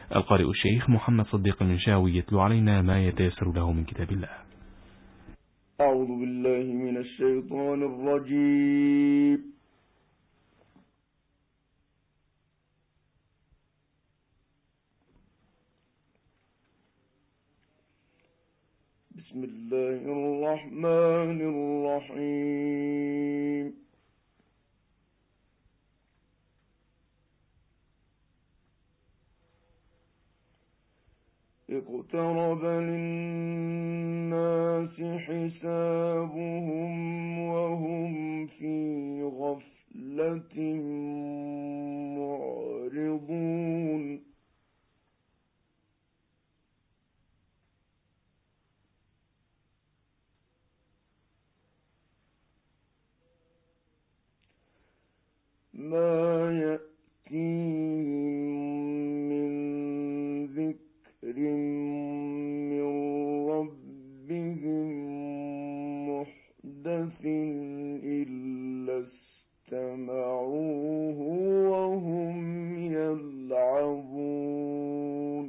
القارئ الشيخ محمد صديق المنشاوي يتلو علينا ما يتيسر له من كتاب الله. أعوذ بالله من الشيطان الرجيم. بسم الله الرحمن الرحيم. اقترب للناس حسابهم وهم في غفلة معرضون. ما يأتيهم من ذكر من ربهم محدث إلا استمعوه وهم يلعبون.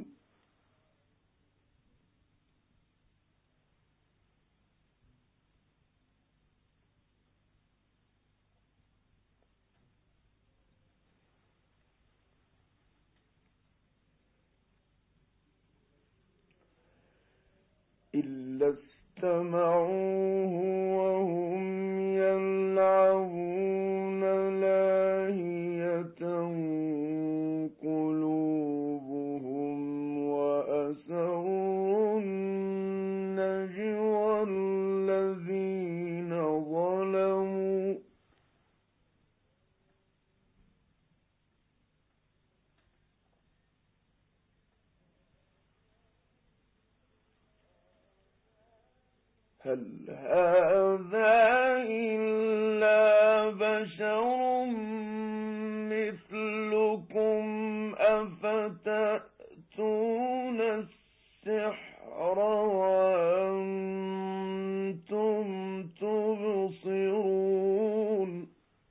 إلا استمعوه وهم يلعبون لاهية قلوبهم وأسروا النجوى الذين ظلموا هل هذا إلا بشر مثلكم أفتأتون السحر وأنتم تبصرون.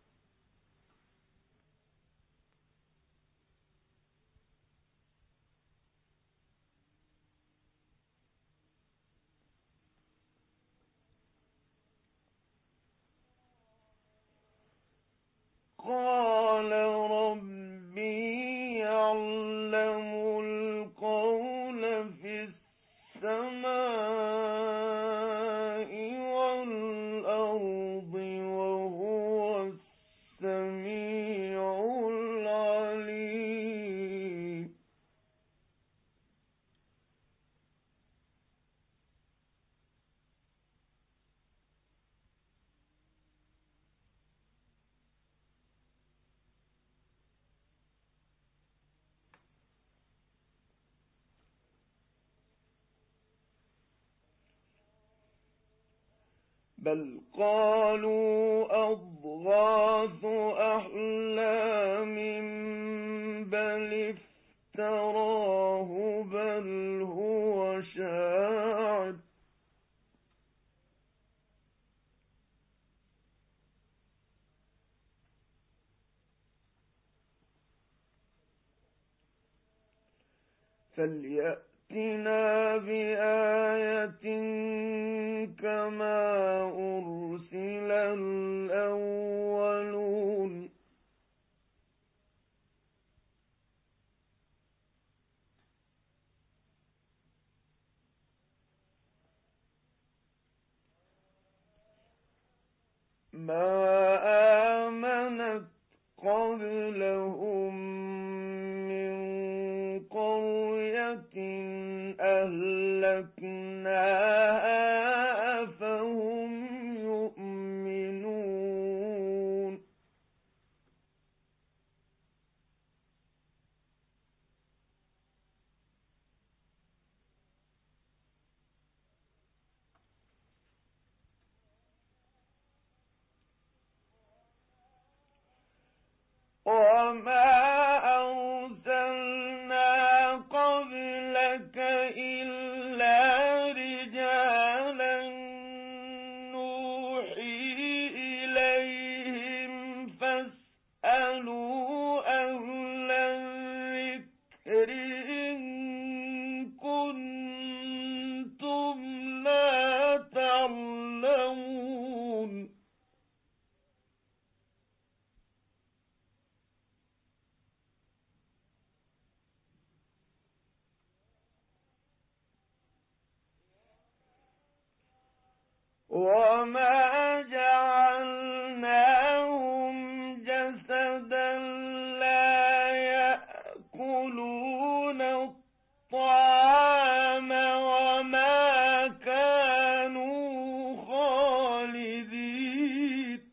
قال ربي يعلم القول في السماء والأرض وهو السميع العليم. بل قالوا أضغاث أحلام بل افتراه بل هو شاعر فليأتنا بآية كما أرسل الأولون. ما آمنت قبلهم من قرية أهلكناها فهم يؤمنون. وما أرسلنا قبلك إلا رجالا نوحي إليهم فاسألوا أهل الذكر إن وما جعلناهم جسدا لا يأكلون الطعام وما كانوا خالدين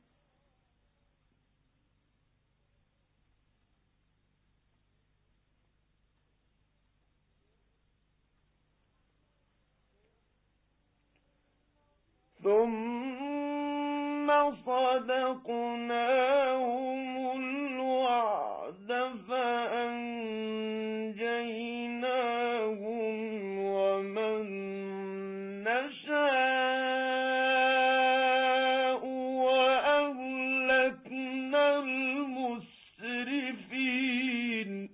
ثم صدقناهم الوعد فأنجيناهم ومن نشاء وأهلكنا المسرفين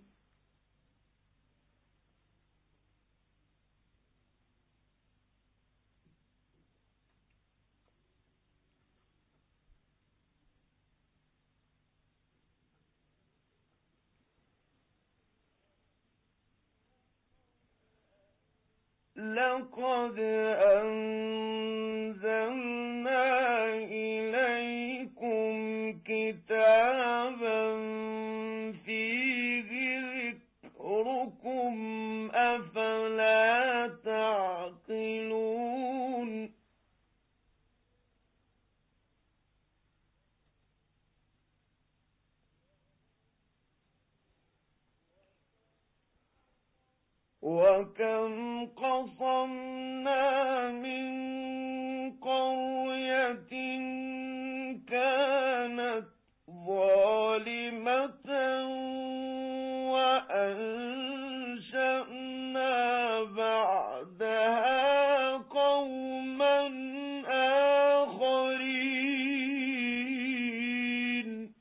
لقد أنزلنا إليكم كتابا فيه ذكركم أفلا تعقلون وكم قصمنا من قرية كانت ظالمة وأنشأنا بعدها قوما آخرين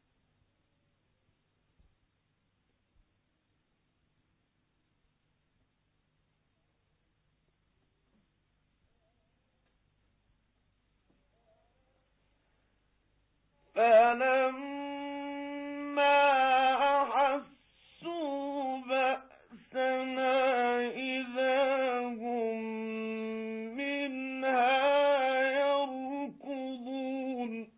فلما أحسوا بأسنا إذا هم منها يركضون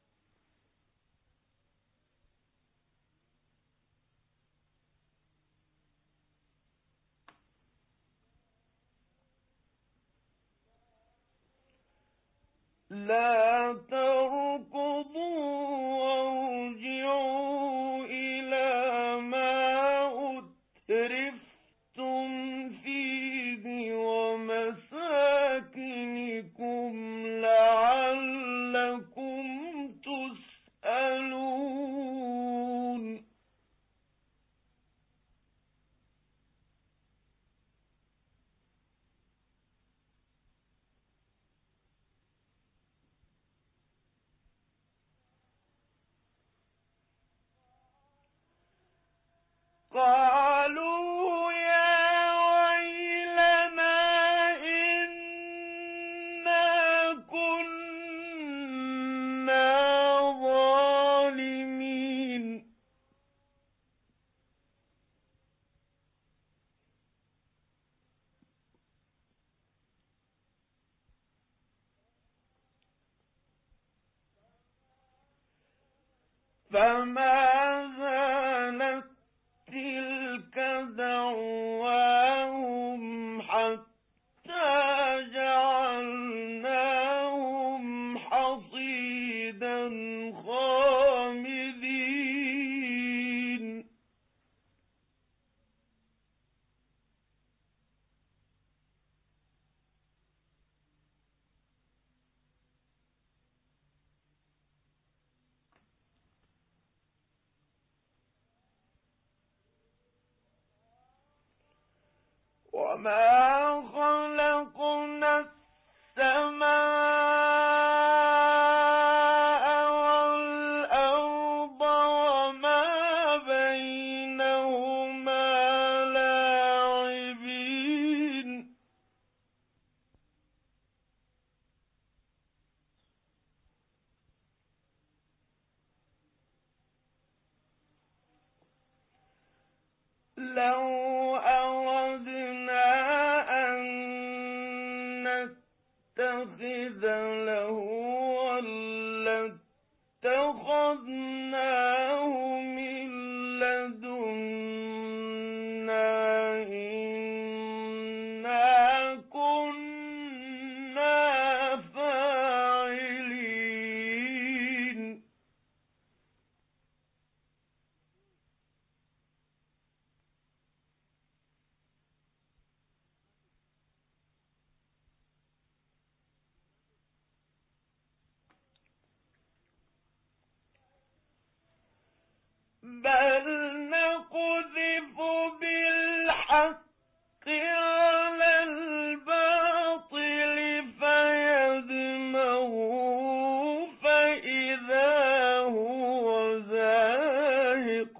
لا تركضوا وارجعوا إلى ما أترفتم فيه ومساكنكم لعلكم تسألون قالوا يا ويلنا إنا كنا ظالمين فما زالت تلك دعواهم حتى جعلناهم حصيدا خامدين وما خلقنا السماء والأرض وما بينهما لاعبين لو أردنا أن نتخذ لهوا لاتخذناه من لدنا إنا كنا فاعلين. بل نقذف بالحق على الباطل فيدمغه فإذا هو زاهق.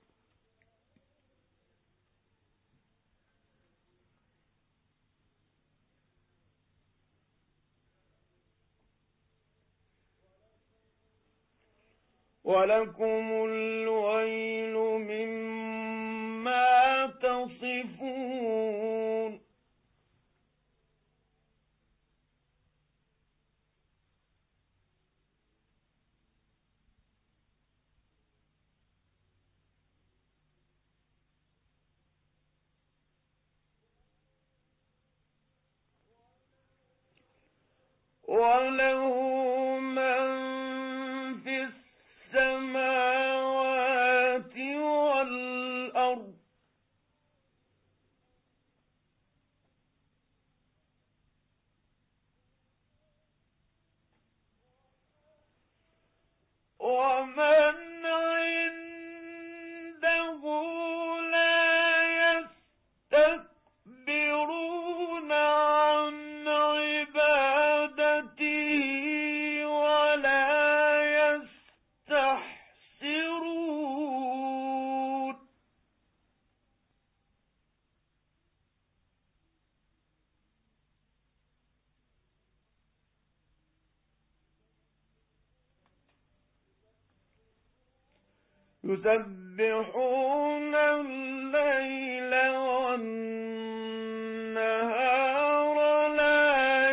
ولكم الويل مما تصفون. وله من في السماوات والأرض ومن عنده لا يستكبرون عن عبادته ولا يستحسرون. يسبحون الليل والنهار لا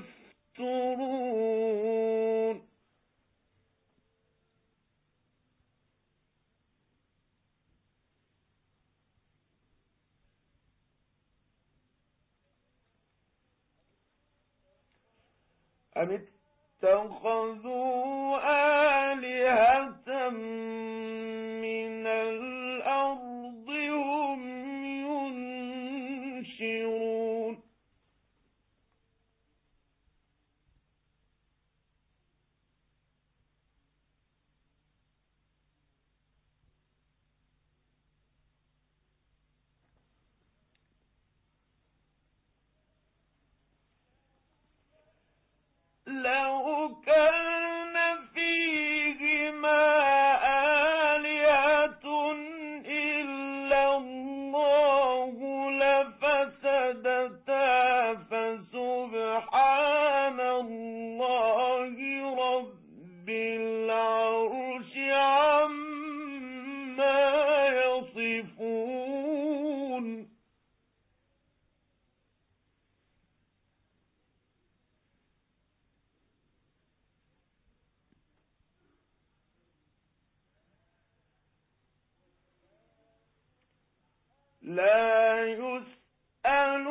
يفترون. أم اتخذوا آلهة من الأرض هم ينشرون. لو كان فيهما آلهة إلا الله لفسدتا فسبحان الله رب العرش عما يصفون. لا يسأل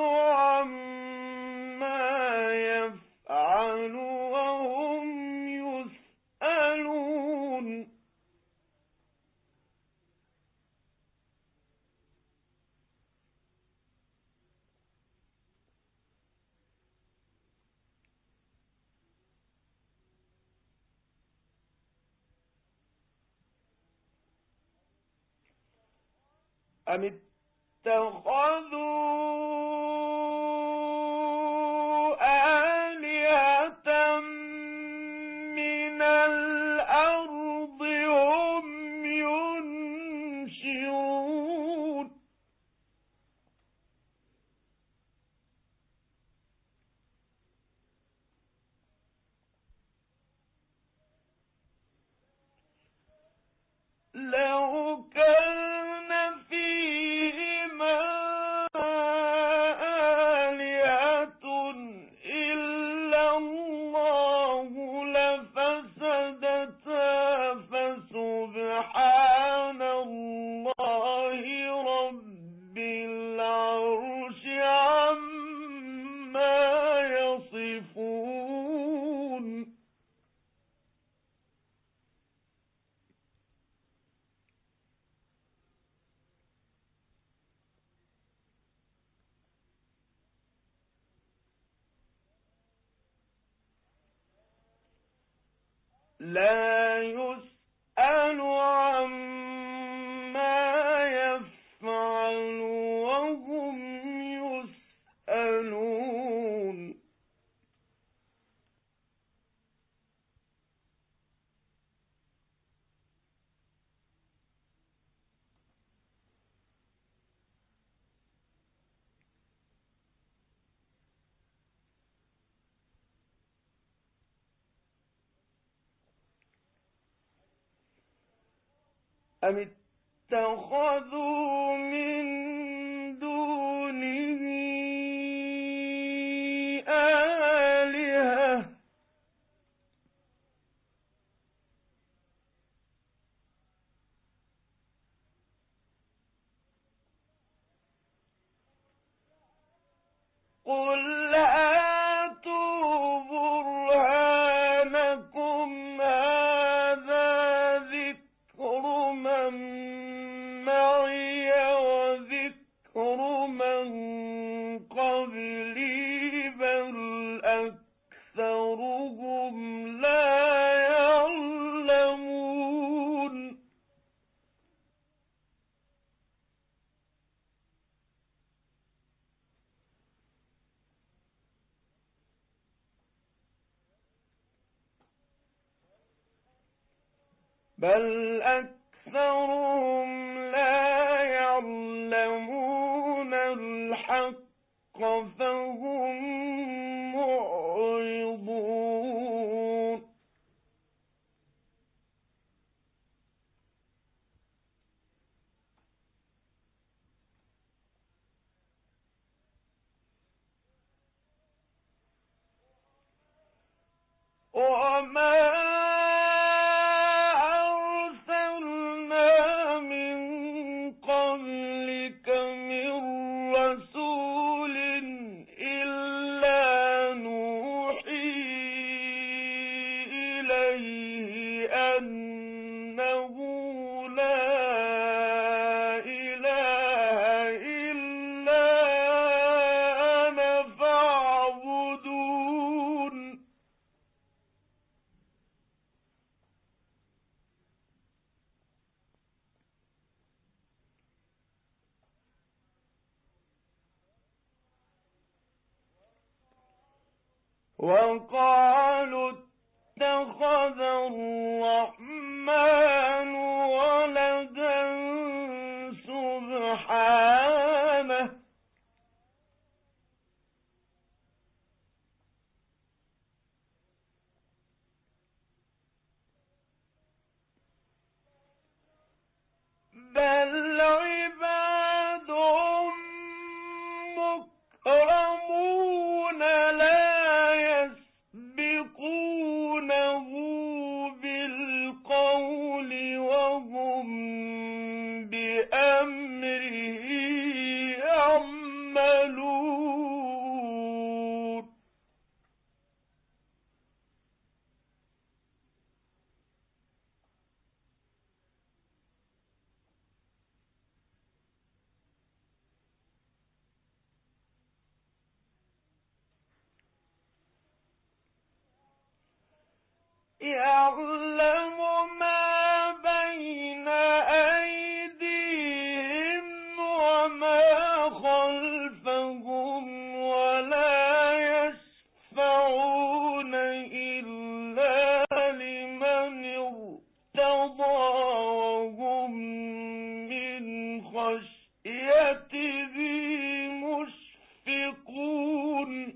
عما يفعل وهم يسألون. أم اتخذوا آلهة من الأرض هم ينشرون. لو كان لا يسأل عما يفعل وهم يسألون أم اتخذوا من دونه آلهة قل هاتوا برهانكم هذا ذكر من معي وذكر من قبلي بل أكثرهم لا يعلمون بل أكثرهم لا يعلمون الحق فهم معرضون وما قبلك من رسول إلا نوحي إليه أنه لا إله إلا أنا فاعبدون وقالوا اتخذ الرحمن ولدا سبحانه بل عباد مكرمون لا يسبقونه بالقول وهم بأمره يعملون يعلم ما بين أيديهم وما خلفهم ولا يشفعون إلا لمن ارتضى وهم من خشيته مشفقون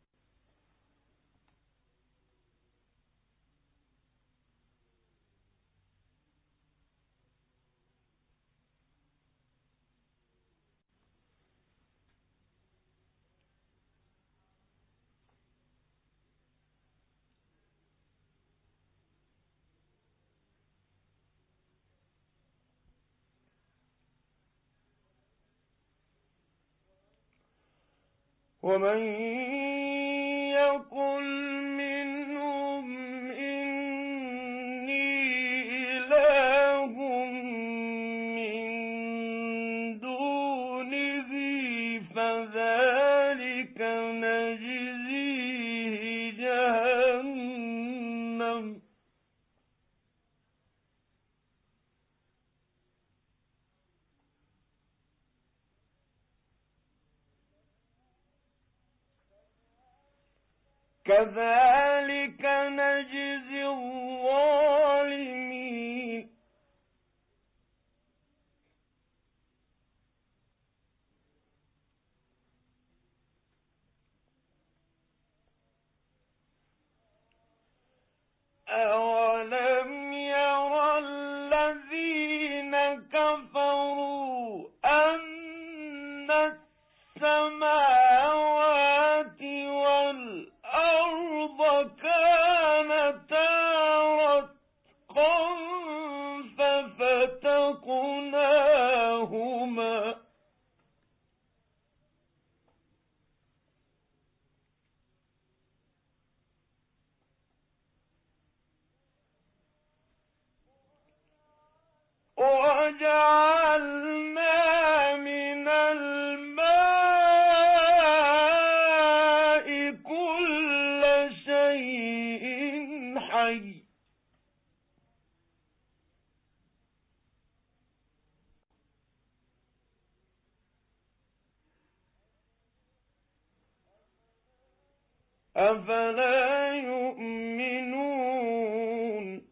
ومن يقل منهم إني إله من دونه فذلك نجزيه جهنم كذلك نجزي الظالمين أولم ير الذين كفروا أن السماوات والأرض كانتا رتقا ففتقناهما وجعلنا من الماء كل شيء حي أفلا يؤمنون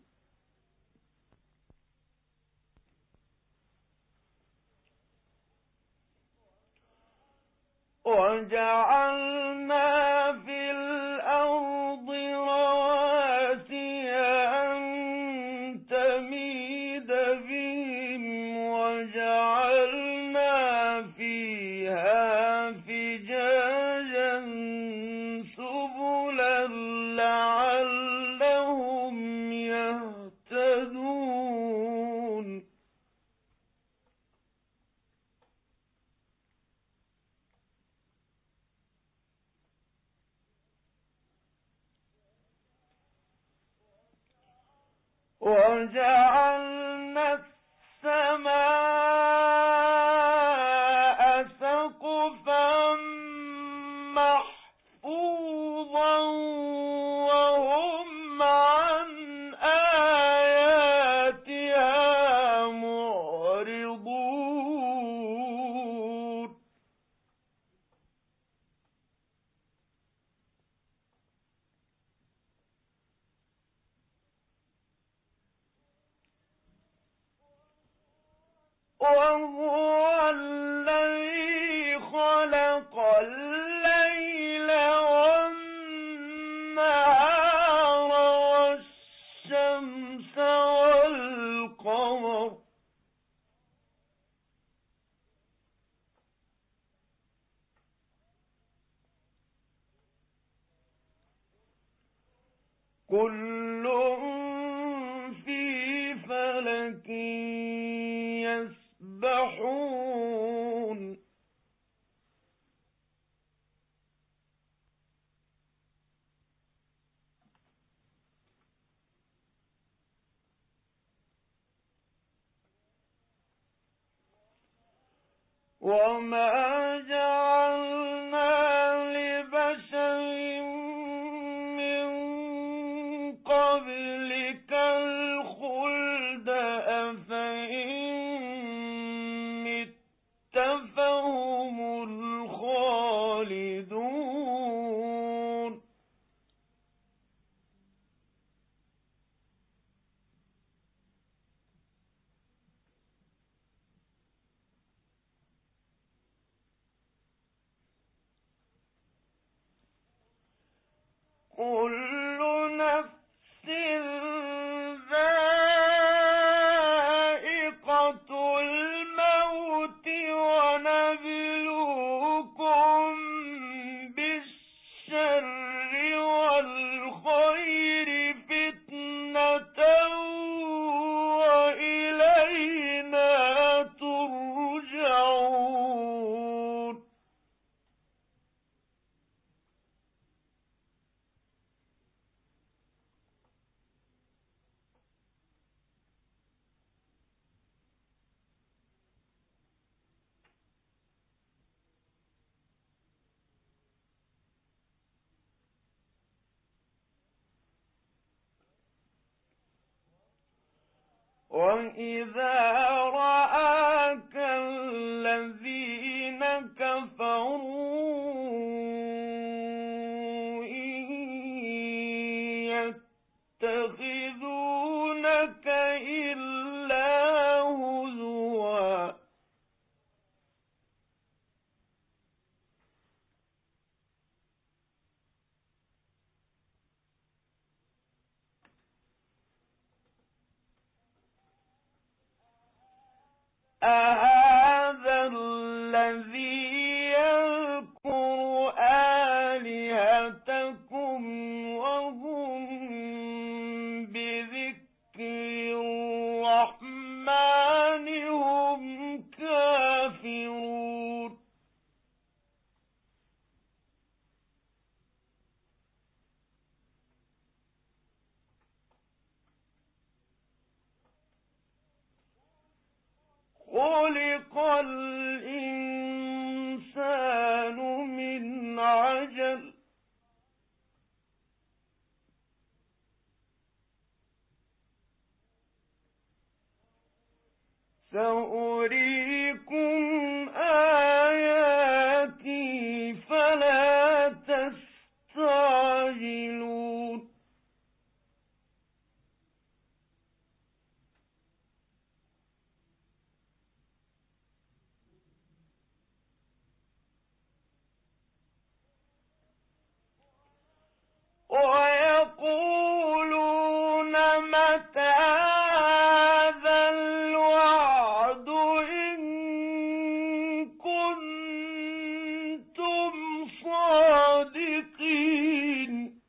وجعلنا في الأرض رواسي أن تميد بهم وجعلنا فيها فجاجا سبلا لعلهم يهتدون وجعلنا السماء سقفا محفوظا وهم عن آياتها معرضون وهو الذي خلق الليل والنهار والشمس والقمر كل في فلك يسبحون وما جعلنا لبشر من قبلك الخلد أفإن مت فهم الخالدون كل نفس ذائقة الموت ونبلوكم بالشر والخير فتنة وإلينا ترجعون وَإِذَا رَآكَ الَّذِينَ كَفَرُوا إِن أهذا الذي يذكر آلهتكم وهم بذكر الرحمن هم كافرون خلق الإنسان من عجل سأريكم آياتي فلا تستعجلون ويقولون متى هذا الوعد إن كنتم صادقين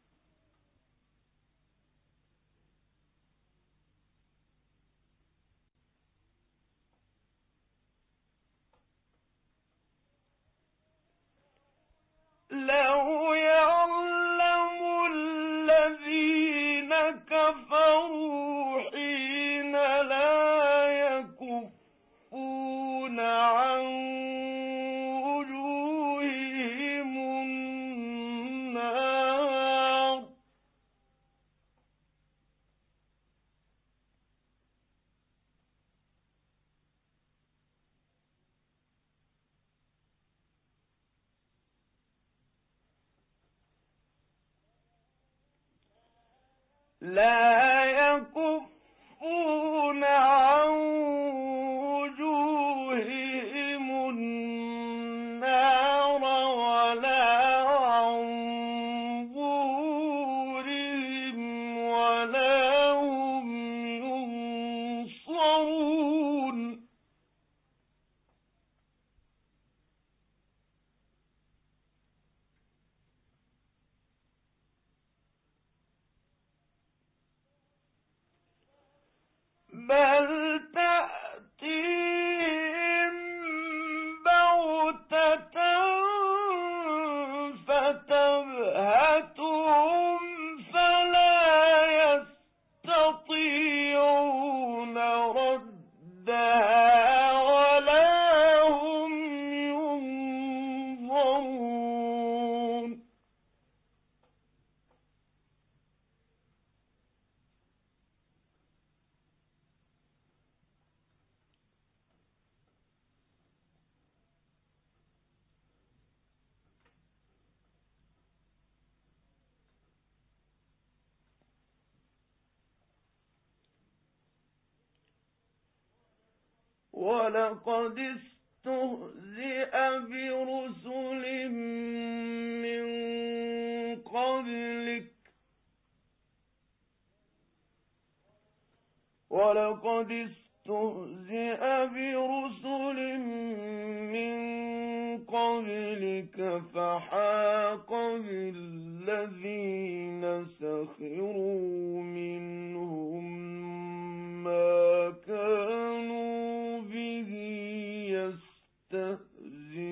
لو يعلم الذين كفروا حين لا يكفون عن وجوههم النار لا يكفون عن وجوههم النار ولا عن ظهورهم ولا هم ينصرون بل تأتيهم بغتة فتبهتهم فلا يستطيعون ردها ولا هم ينظرون ولقد استهزئ برسل من قبلك فحاق بالذين سخروا منهم ما كانوا به يستهزئون